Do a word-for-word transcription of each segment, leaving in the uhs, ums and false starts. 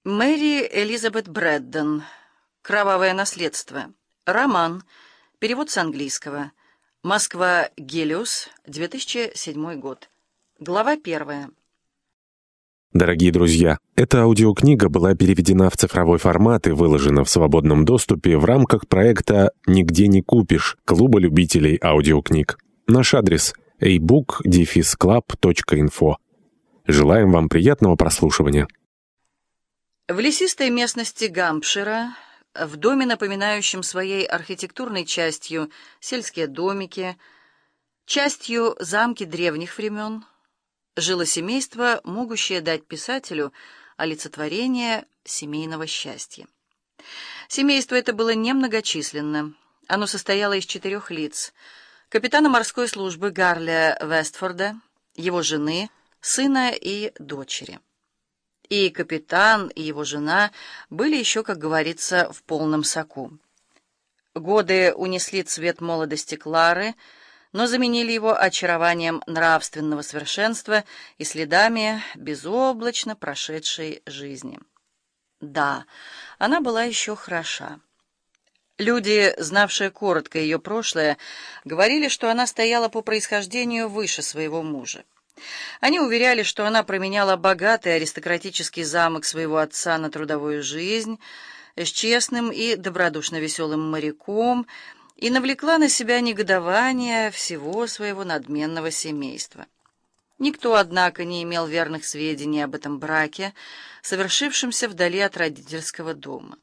Мэри Элизабет Брэддон. «Кровавое наследство». Роман. Перевод с английского. Москва. Гелиос. две тысячи седьмой год. Глава первая. Дорогие друзья, эта аудиокнига была переведена в цифровой формат и выложена в свободном доступе в рамках проекта «Нигде не купишь» Клуба любителей аудиокниг. Наш адрес – эй бук дефис клаб точка инфо. Желаем вам приятного прослушивания. В лесистой местности Гампшира, в доме, напоминающем своей архитектурной частью сельские домики, частью замки древних времен, жило семейство, могущее дать писателю олицетворение семейного счастья. Семейство это было немногочисленно. Оно состояло из четырех лиц: капитана морской службы Гарли Вестфорда, его жены, сына и дочери. И капитан, и его жена были еще, как говорится, в полном соку. Годы унесли цвет молодости Клары, но заменили его очарованием нравственного совершенства и следами безоблачно прошедшей жизни. Да, она была еще хороша. Люди, знавшие коротко ее прошлое, говорили, что она стояла по происхождению выше своего мужа. Они уверяли, что она променяла богатый аристократический замок своего отца на трудовую жизнь с честным и добродушно веселым моряком и навлекла на себя негодование всего своего надменного семейства. Никто, однако, не имел верных сведений об этом браке, совершившемся вдали от родительского дома.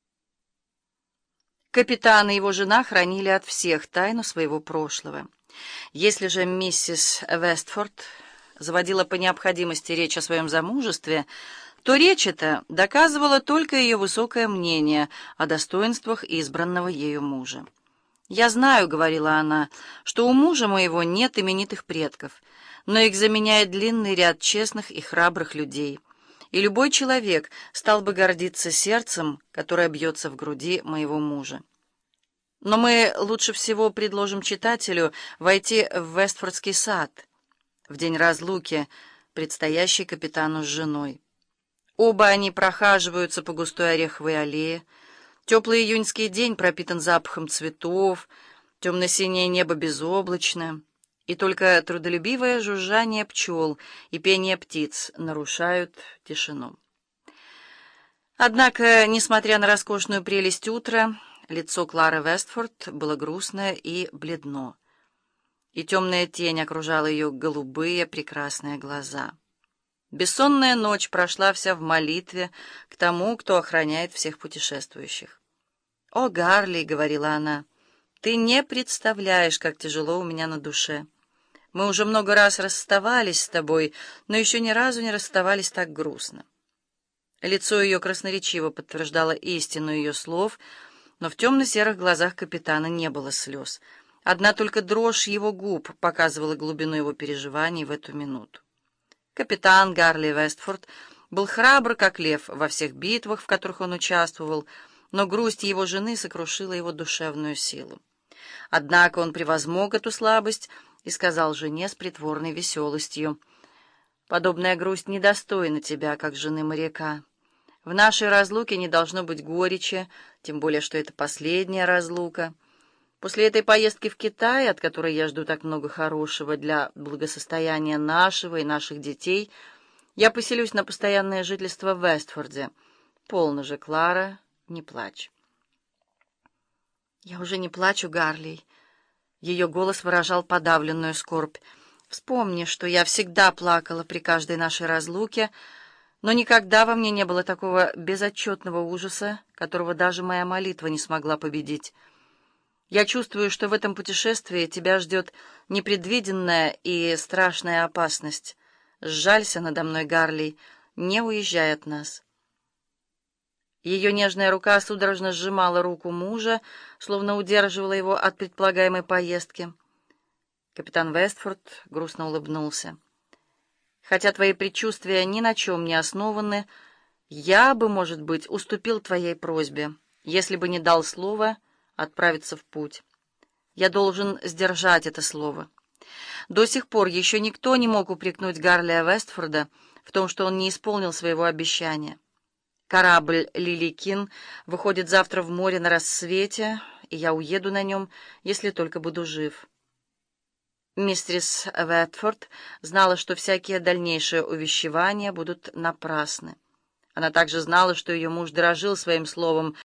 Капитан и его жена хранили от всех тайну своего прошлого. Если же миссис Вестфорд заводила по необходимости речь о своем замужестве, то речь эта доказывала только ее высокое мнение о достоинствах избранного ею мужа. «Я знаю, — говорила она, — что у мужа моего нет именитых предков, но их заменяет длинный ряд честных и храбрых людей, и любой человек стал бы гордиться сердцем, которое бьется в груди моего мужа. Но мы лучше всего предложим читателю войти в Вестфордский сад в день разлуки, предстоящей капитану с женой. Оба они прохаживаются по густой ореховой аллее. Теплый июньский день пропитан запахом цветов, темно-синее небо безоблачно, и только трудолюбивое жужжание пчел и пение птиц нарушают тишину. Однако, несмотря на роскошную прелесть утра, лицо Клары Вестфорд было грустное и бледно, и темная тень окружала ее голубые прекрасные глаза. Бессонная ночь прошла вся в молитве к тому, кто охраняет всех путешествующих. «О, Гарли, — говорила она, — ты не представляешь, как тяжело у меня на душе. Мы уже много раз расставались с тобой, но еще ни разу не расставались так грустно». Лицо ее красноречиво подтверждало истину ее слов, но в темно-серых глазах капитана не было слез. Одна только дрожь его губ показывала глубину его переживаний в эту минуту. Капитан Гарли Вестфорд был храбр, как лев, во всех битвах, в которых он участвовал, но грусть его жены сокрушила его душевную силу. Однако он превозмог эту слабость и сказал жене с притворной веселостью: «Подобная грусть недостойна тебя, как жены моряка. В нашей разлуке не должно быть горечи, тем более, что это последняя разлука. После этой поездки в Китай, от которой я жду так много хорошего для благосостояния нашего и наших детей, я поселюсь на постоянное жительство в Вестфорде. Полно же, Клара, не плачь». «Я уже не плачу, Гарли». Ее голос выражал подавленную скорбь. «Вспомни, что я всегда плакала при каждой нашей разлуке, но никогда во мне не было такого безотчетного ужаса, которого даже моя молитва не смогла победить. Я чувствую, что в этом путешествии тебя ждет непредвиденная и страшная опасность. Сжалься надо мной, Гарли, не уезжай от нас». Ее нежная рука судорожно сжимала руку мужа, словно удерживала его от предполагаемой поездки. Капитан Вестфорд грустно улыбнулся. «Хотя твои предчувствия ни на чем не основаны, я бы, может быть, уступил твоей просьбе, если бы не дал слова отправиться в путь. Я должен сдержать это слово. До сих пор еще никто не мог упрекнуть Гарли Вестфорда в том, что он не исполнил своего обещания. Корабль «Лиликин» выходит завтра в море на рассвете, и я уеду на нем, если только буду жив. Мистерис Вэтфорд знала, что всякие дальнейшие увещевания будут напрасны. Она также знала, что ее муж дорожил своим словом